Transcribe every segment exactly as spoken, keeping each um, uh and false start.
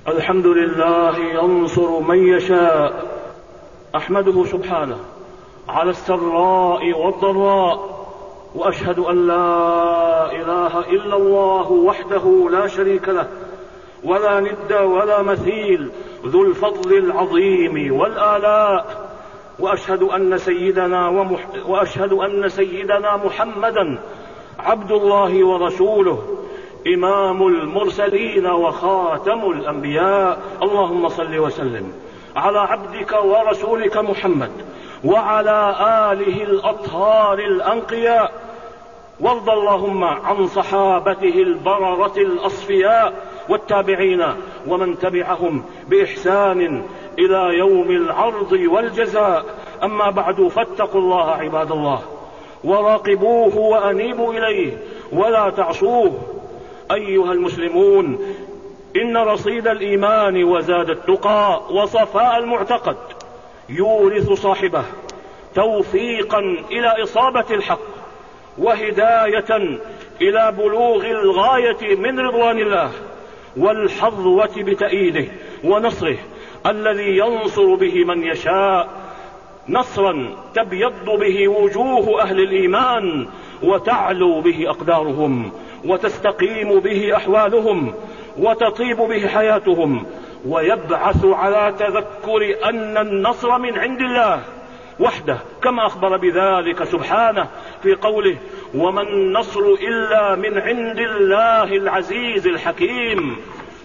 الحمد لله ينصر من يشاء. أحمده سبحانه على السراء والضراء، وأشهد أن لا إله إلا الله وحده لا شريك له، ولا ند ولا مثيل، ذو الفضل العظيم والآلاء. وأشهد أن سيدنا ومح... وأشهد أن سيدنا محمدا عبد الله ورسوله، إمام المرسلين وخاتم الأنبياء. اللهم صل وسلم على عبدك ورسولك محمد وعلى آله الأطهار الأنقياء، وارض اللهم عن صحابته البررة الأصفياء والتابعين ومن تبعهم بإحسان إلى يوم العرض والجزاء. أما بعد، فاتقوا الله عباد الله، وراقبوه وأنيبوا إليه ولا تعصوه. أيها المسلمون، إن رصيد الإيمان وزاد التقى وصفاء المعتقد يورث صاحبه توفيقا إلى إصابة الحق، وهداية إلى بلوغ الغاية من رضوان الله، والحظوة بتأييده ونصره الذي ينصر به من يشاء، نصرا تبيض به وجوه أهل الإيمان وتعلو به أقدارهم وتستقيم به أحوالهم وتطيب به حياتهم، ويبعث على تذكر أن النصر من عند الله وحده، كما أخبر بذلك سبحانه في قوله: وما النصر إلا من عند الله العزيز الحكيم.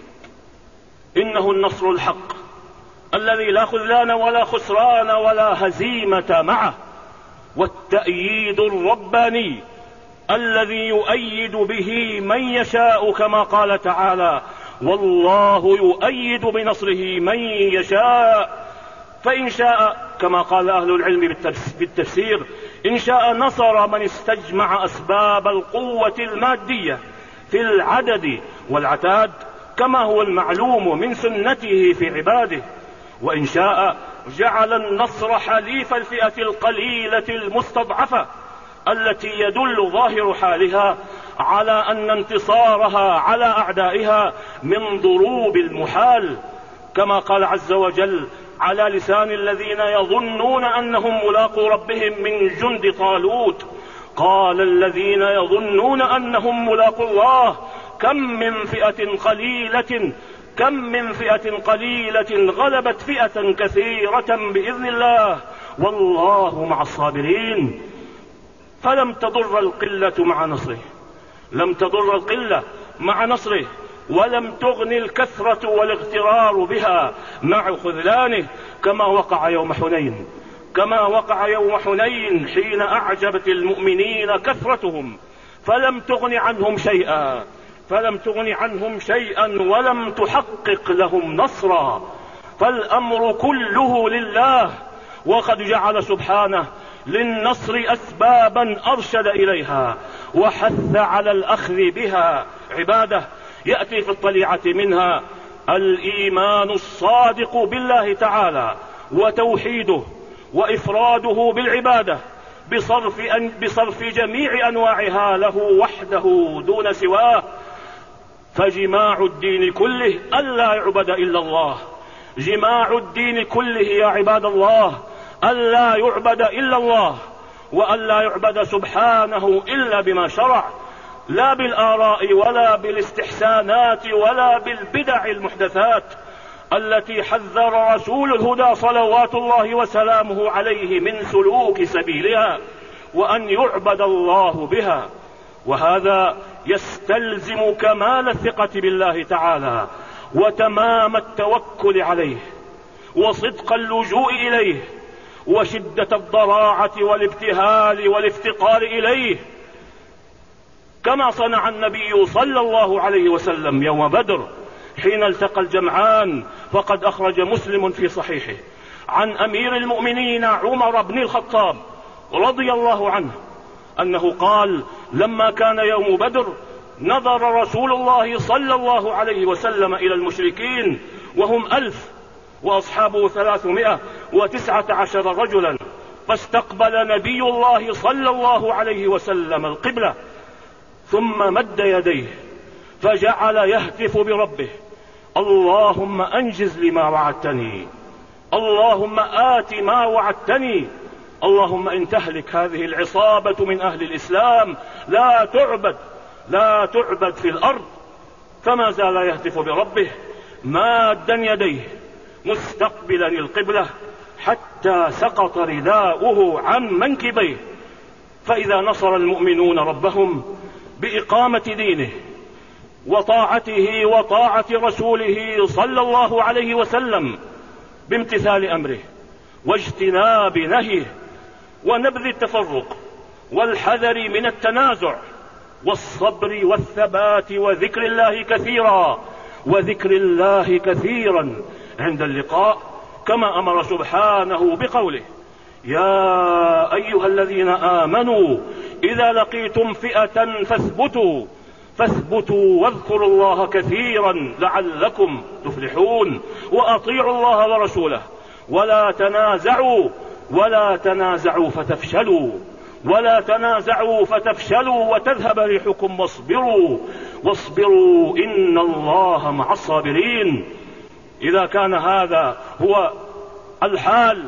إنه النصر الحق الذي لا خذلان ولا خسران ولا هزيمة معه، والتأييد الرباني الذي يؤيد به من يشاء، كما قال تعالى: والله يؤيد بنصره من يشاء. فإن شاء، كما قال أهل العلم بالتفسير، إن شاء نصر من استجمع أسباب القوة المادية في العدد والعتاد، كما هو المعلوم من سنته في عباده. وإن شاء جعل النصر حليف الفئة القليلة المستضعفة التي يدل ظاهر حالها على أن انتصارها على أعدائها من ضروب المحال، كما قال عز وجل على لسان الذين يظنون أنهم ملاقو ربهم من جند طالوت: قال الذين يظنون أنهم ملاقو الله كم من فئة قليلة كم من فئة قليلة غلبت فئة كثيرة بإذن الله والله مع الصابرين. فلم تضر القلة مع نصره، لم تضر القلة مع نصره، ولم تغن الكثرة والاغترار بها مع خذلانه، كما وقع يوم حنين كما وقع يوم حنين حين أعجبت المؤمنين كثرتهم فلم تغن عنهم شيئا فلم تغن عنهم شيئا ولم تحقق لهم نصرا. فالأمر كله لله، وقد جعل سبحانه للنصر أسبابا أرشد إليها وحث على الأخذ بها عباده. يأتي في الطليعة منها الإيمان الصادق بالله تعالى وتوحيده وإفراده بالعبادة بصرف, أن بصرف جميع أنواعها له وحده دون سواه. فجماع الدين كله ألا يعبد إلا الله، جماع الدين كله يا عباد الله ألا يعبد إلا الله، وألا يعبد سبحانه إلا بما شرع، لا بالآراء ولا بالاستحسانات ولا بالبدع المحدثات التي حذر رسول الهدى صلوات الله وسلامه عليه من سلوك سبيلها وأن يعبد الله بها. وهذا يستلزم كمال الثقة بالله تعالى وتمام التوكل عليه وصدق اللجوء إليه وشدة الضراعة والابتهال والافتقار إليه، كما صنع النبي صلى الله عليه وسلم يوم بدر حين التقى الجمعان. فقد أخرج مسلم في صحيحه عن أمير المؤمنين عمر بن الخطاب رضي الله عنه أنه قال: لما كان يوم بدر نظر رسول الله صلى الله عليه وسلم إلى المشركين وهم ألف وأصحابه ثلاثمائة وتسعة عشر رجلا، فاستقبل نبي الله صلى الله عليه وسلم القبلة ثم مد يديه فجعل يهتف بربه: اللهم أنجز لي ما وعدتني، اللهم آت ما وعدتني، اللهم إن تهلك هذه العصابة من أهل الإسلام لا تعبد لا تعبد في الأرض. فما زال يهتف بربه مادا يديه مستقبلا القبلة حتى سقط رداؤه عن منكبيه. فإذا نصر المؤمنون ربهم بإقامة دينه وطاعته وطاعة رسوله صلى الله عليه وسلم بامتثال أمره واجتناب نهيه ونبذ التفرق والحذر من التنازع والصبر والثبات وذكر الله كثيرا وذكر الله كثيرا عند اللقاء، كما أمر سبحانه بقوله: يا أيها الذين آمنوا إذا لقيتم فئة فاثبتوا فاثبتوا واذكروا الله كثيرا لعلكم تفلحون، وأطيعوا الله ورسوله ولا تنازعوا ولا تنازعوا فتفشلوا ولا تنازعوا فتفشلوا وتذهب ريحكم واصبروا واصبروا إن الله مع الصابرين. إذا كان هذا هو الحال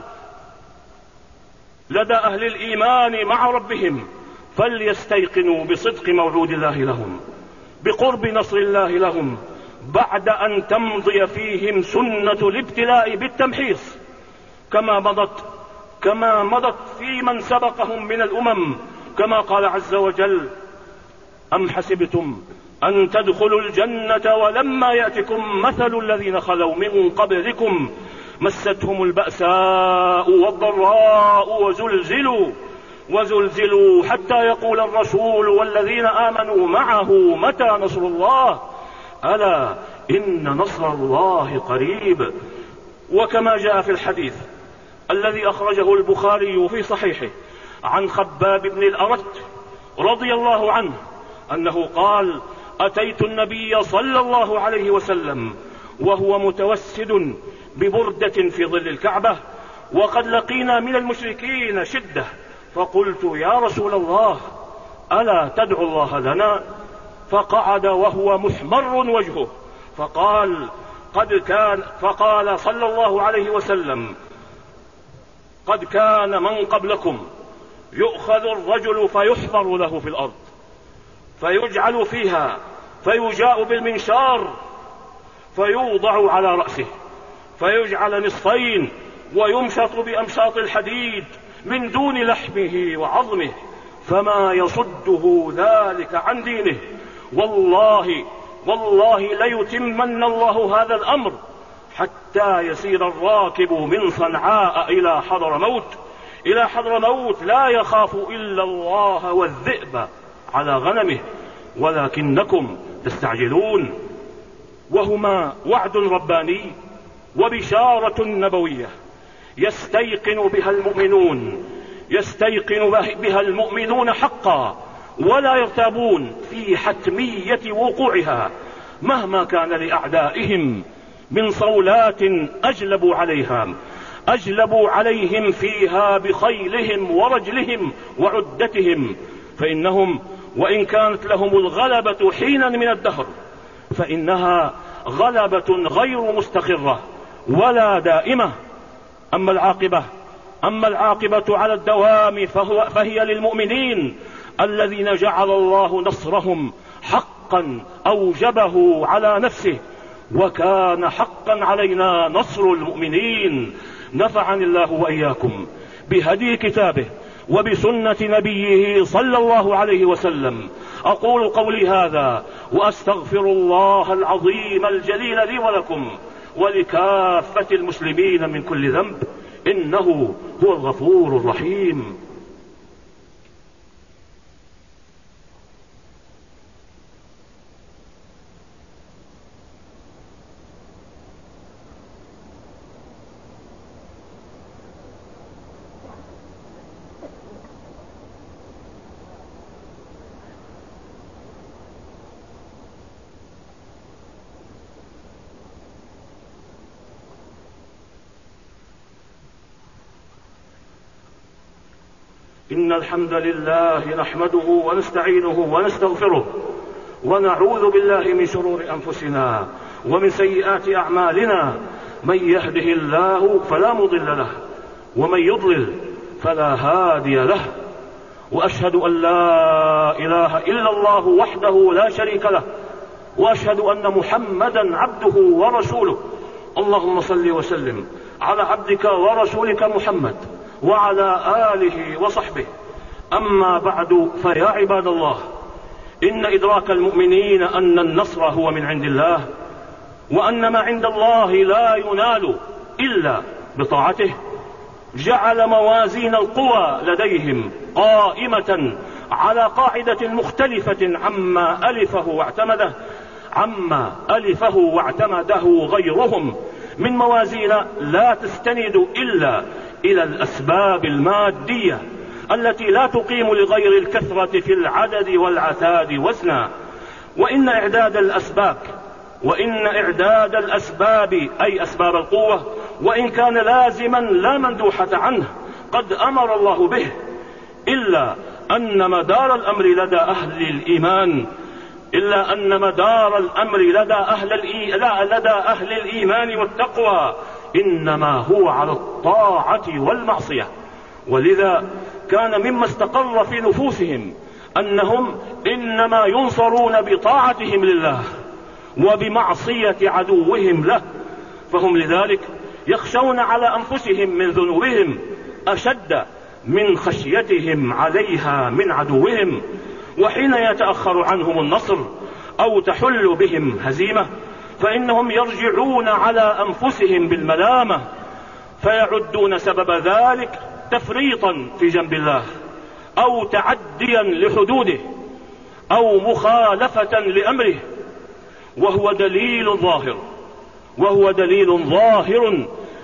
لدى أهل الإيمان مع ربهم فليستيقنوا بصدق موعود الله لهم، بقرب نصر الله لهم، بعد أن تمضي فيهم سنة الابتلاء بالتمحيص كما مضت كما مضت في من سبقهم من الأمم، كما قال عز وجل: أم حسبتم أن تدخلوا الجنة ولما يأتكم مثل الذين خلوا من قبلكم مستهم البأساء والضراء وزلزلوا وزلزلوا حتى يقول الرسول والذين آمنوا معه متى نصر الله ألا إن نصر الله قريب. وكما جاء في الحديث الذي أخرجه البخاري في صحيحه عن خباب بن الأرت رضي الله عنه أنه قال: أتيت النبي صلى الله عليه وسلم وهو متوسد ببردة في ظل الكعبة وقد لقينا من المشركين شدة، فقلت: يا رسول الله ألا تدعو الله لنا؟ فقعد وهو محمر وجهه فقال قد كان فقال صلى الله عليه وسلم: قد كان من قبلكم يؤخذ الرجل فيحفر له في الأرض فيجعل فيها فيجاء بالمنشار فيوضع على رأسه فيجعل نصفين ويمشط بأمشاط الحديد من دون لحمه وعظمه فما يصده ذلك عن دينه، والله والله ليتمن الله هذا الأمر حتى يسير الراكب من صنعاء إلى حضرموت إلى حضرموت لا يخاف إلا الله والذئب على غنمه ولكنكم تستعجلون. وهما وعد رباني وبشارة نبوية يستيقن بها المؤمنون يستيقن بها المؤمنون حقا ولا يرتابون في حتمية وقوعها مهما كان لأعدائهم من صولات أجلبوا عليها أجلبوا عليهم فيها بخيلهم ورجلهم وعدتهم، فإنهم وإن كانت لهم الغلبة حينا من الدهر فإنها غلبة غير مستقرة ولا دائمة. أما العاقبة أما العاقبة على الدوام فهو فهي للمؤمنين الذين جعل الله نصرهم حقا أوجبه على نفسه، وكان حقا علينا نصر المؤمنين. نفعني الله وإياكم بهدي كتابه وبسنة نبيه صلى الله عليه وسلم. أقول قولي هذا وأستغفر الله العظيم الجليل لي ولكم ولكافة المسلمين من كل ذنب، إنه هو الغفور الرحيم. إن الحمد لله نحمده ونستعينه ونستغفره ونعوذ بالله من شرور أنفسنا ومن سيئات أعمالنا، من يهده الله فلا مضل له ومن يضلل فلا هادي له، وأشهد أن لا إله إلا الله وحده لا شريك له، وأشهد أن محمدا عبده ورسوله. اللهم صل وسلم على عبدك ورسولك محمد وعلى آله وصحبه. أما بعد، فيا عباد الله، إن إدراك المؤمنين أن النصر هو من عند الله، وأن ما عند الله لا ينال إلا بطاعته، جعل موازين القوى لديهم قائمة على قاعدة مختلفة عما ألفه واعتمده عما ألفه واعتمده غيرهم من موازين لا تستند إلا إلى الأسباب المادية التي لا تقيم لغير الكثرة في العدد والعتاد وزنا. وإن إعداد الأسباب وإن إعداد الأسباب أي أسباب القوة وإن كان لازما لا مندوحة عنه قد أمر الله به، إلا أن مدار الأمر لدى أهل الإيمان إلا أن مدار الأمر لدى أهل الإي... لا لدى أهل الإيمان والتقوى إنما هو على الطاعة والمعصية. ولذا كان مما استقر في نفوسهم أنهم إنما ينصرون بطاعتهم لله وبمعصية عدوهم له، فهم لذلك يخشون على أنفسهم من ذنوبهم أشد من خشيتهم عليها من عدوهم. وحين يتأخر عنهم النصر أو تحل بهم هزيمة فإنهم يرجعون على أنفسهم بالملامة، فيعدون سبب ذلك تفريطا في جنب الله أو تعديا لحدوده أو مخالفة لأمره، وهو دليل ظاهر وهو دليل ظاهر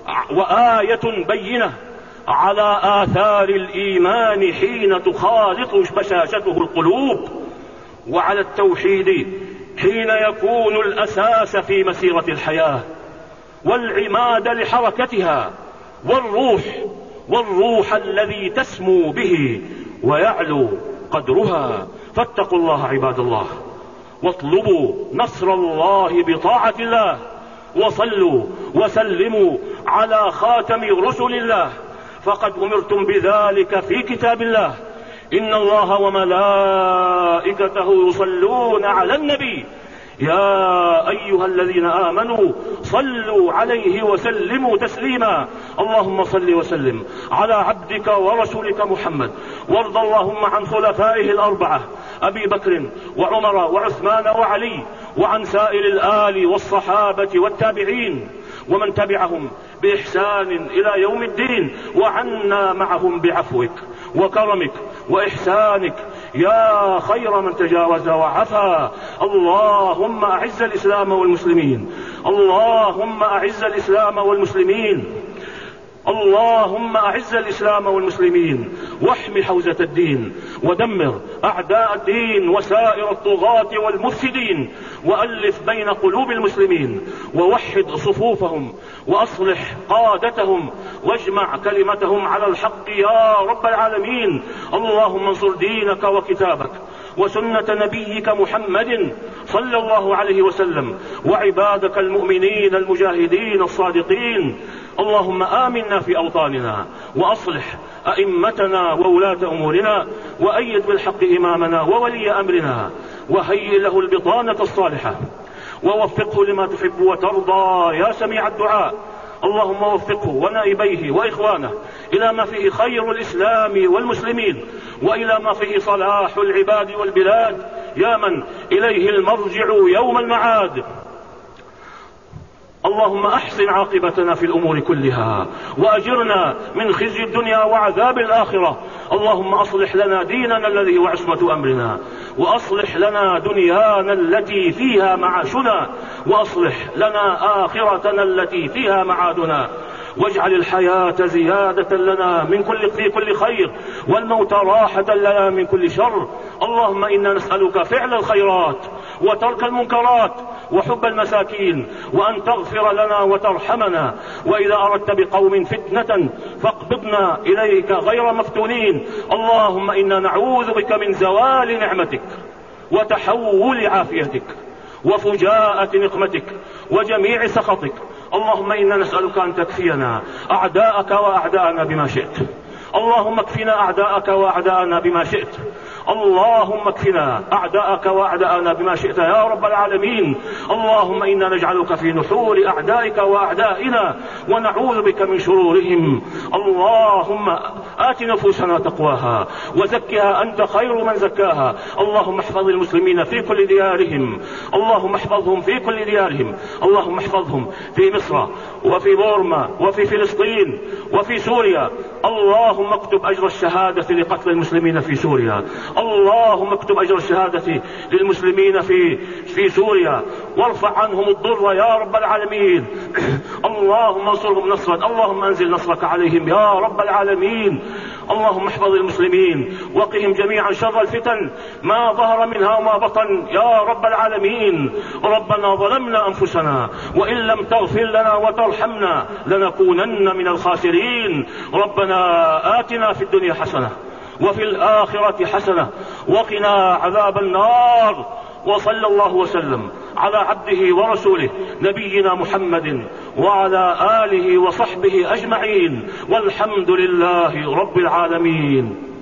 وآية بينة على آثار الإيمان حين تخالط بشاشته القلوب، وعلى التوحيد حين يكون الأساس في مسيرة الحياة والعماد لحركتها، والروح والروح الذي تسمو به ويعلو قدرها. فاتقوا الله عباد الله، واطلبوا نصر الله بطاعة الله، وصلوا وسلموا على خاتم رسل الله، فقد أمرتم بذلك في كتاب الله: إن الله وملائكته يصلون على النبي يا أيها الذين آمنوا صلوا عليه وسلموا تسليما. اللهم صل وسلم على عبدك ورسولك محمد، وارض اللهم عن خلفائه الأربعة أبي بكر وعمر وعثمان وعلي، وعن سائر الآل والصحابة والتابعين ومن تبعهم بإحسان إلى يوم الدين، وعنا معهم بعفوك وكرمك وإحسانك يا خير من تجاوز وعفا. اللهم أعز الإسلام والمسلمين اللهم أعز الإسلام والمسلمين اللهم أعز الإسلام والمسلمين واحمي حوزة الدين، ودمر أعداء الدين وسائر الطغاة والمفسدين، وألف بين قلوب المسلمين، ووحد صفوفهم، وأصلح قادتهم، واجمع كلمتهم على الحق يا رب العالمين. اللهم انصر دينك وكتابك وسنة نبيك محمد صلى الله عليه وسلم، وعبادك المؤمنين المجاهدين الصادقين. اللهم آمنا في أوطاننا، وأصلح أئمتنا وولاة أمورنا، وأيد بالحق إمامنا وولي أمرنا، وهيئ له البطانة الصالحة، ووفقه لما تحب وترضى يا سميع الدعاء. اللهم وفقه ونائبيه وإخوانه إلى ما فيه خير الإسلام والمسلمين، وإلى ما فيه صلاح العباد والبلاد، يا من إليه المرجع يوم المعاد. اللهم أحسن عاقبتنا في الأمور كلها، وأجرنا من خزي الدنيا وعذاب الآخرة. اللهم أصلح لنا ديننا الذي هو عصمة أمرنا، وأصلح لنا دنيانا التي فيها معاشنا، وأصلح لنا آخرتنا التي فيها معادنا، واجعل الحياة زيادة لنا من كل في كل خير، والموت راحة لنا من كل شر. اللهم إنا نسألك فعل الخيرات وترك المنكرات وحب المساكين، وأن تغفر لنا وترحمنا، وإذا أردت بقوم فتنة فاقبضنا إليك غير مفتونين. اللهم إنا نعوذ بك من زوال نعمتك وتحول عافيتك وفجاءة نقمتك وجميع سخطك. اللهم إنا نسألك أن تكفينا أعداءك وأعداءنا بما شئت. اللهم اكفنا أعداءك وأعداءنا بما شئت. اللهم اكفنا أعداءك وأعداءنا بما شئت يا رب العالمين. اللهم إنا نجعلك في نحور أعدائك وأعدائنا ونعوذ بك من شرورهم. اللهم آت نفوسنا تقواها وزكها أنت خير من زكاها. اللهم احفظ المسلمين في كل ديارهم. اللهم احفظهم في كل ديارهم. اللهم احفظهم في مصر وفي بورما وفي فلسطين وفي سوريا. اللهم اكتب أجر الشهادة لقتل المسلمين في سوريا. اللهم اكتب أجر الشهادة للمسلمين في في سوريا وارفع عنهم الضر يا رب العالمين. اللهم انصرهم نصرا. اللهم انزل نصرك عليهم يا رب العالمين. اللهم احفظ المسلمين وقهم جميعا شر الفتن ما ظهر منها وما بطن يا رب العالمين. ربنا ظلمنا أنفسنا وإن لم تغفر لنا وترحمنا لنكونن من الخاسرين. ربنا آتنا في الدنيا حسنة وفي الآخرة حسنة وقنا عذاب النار. وصلى الله وسلم على عبده ورسوله نبينا محمد وعلى آله وصحبه أجمعين والحمد لله رب العالمين.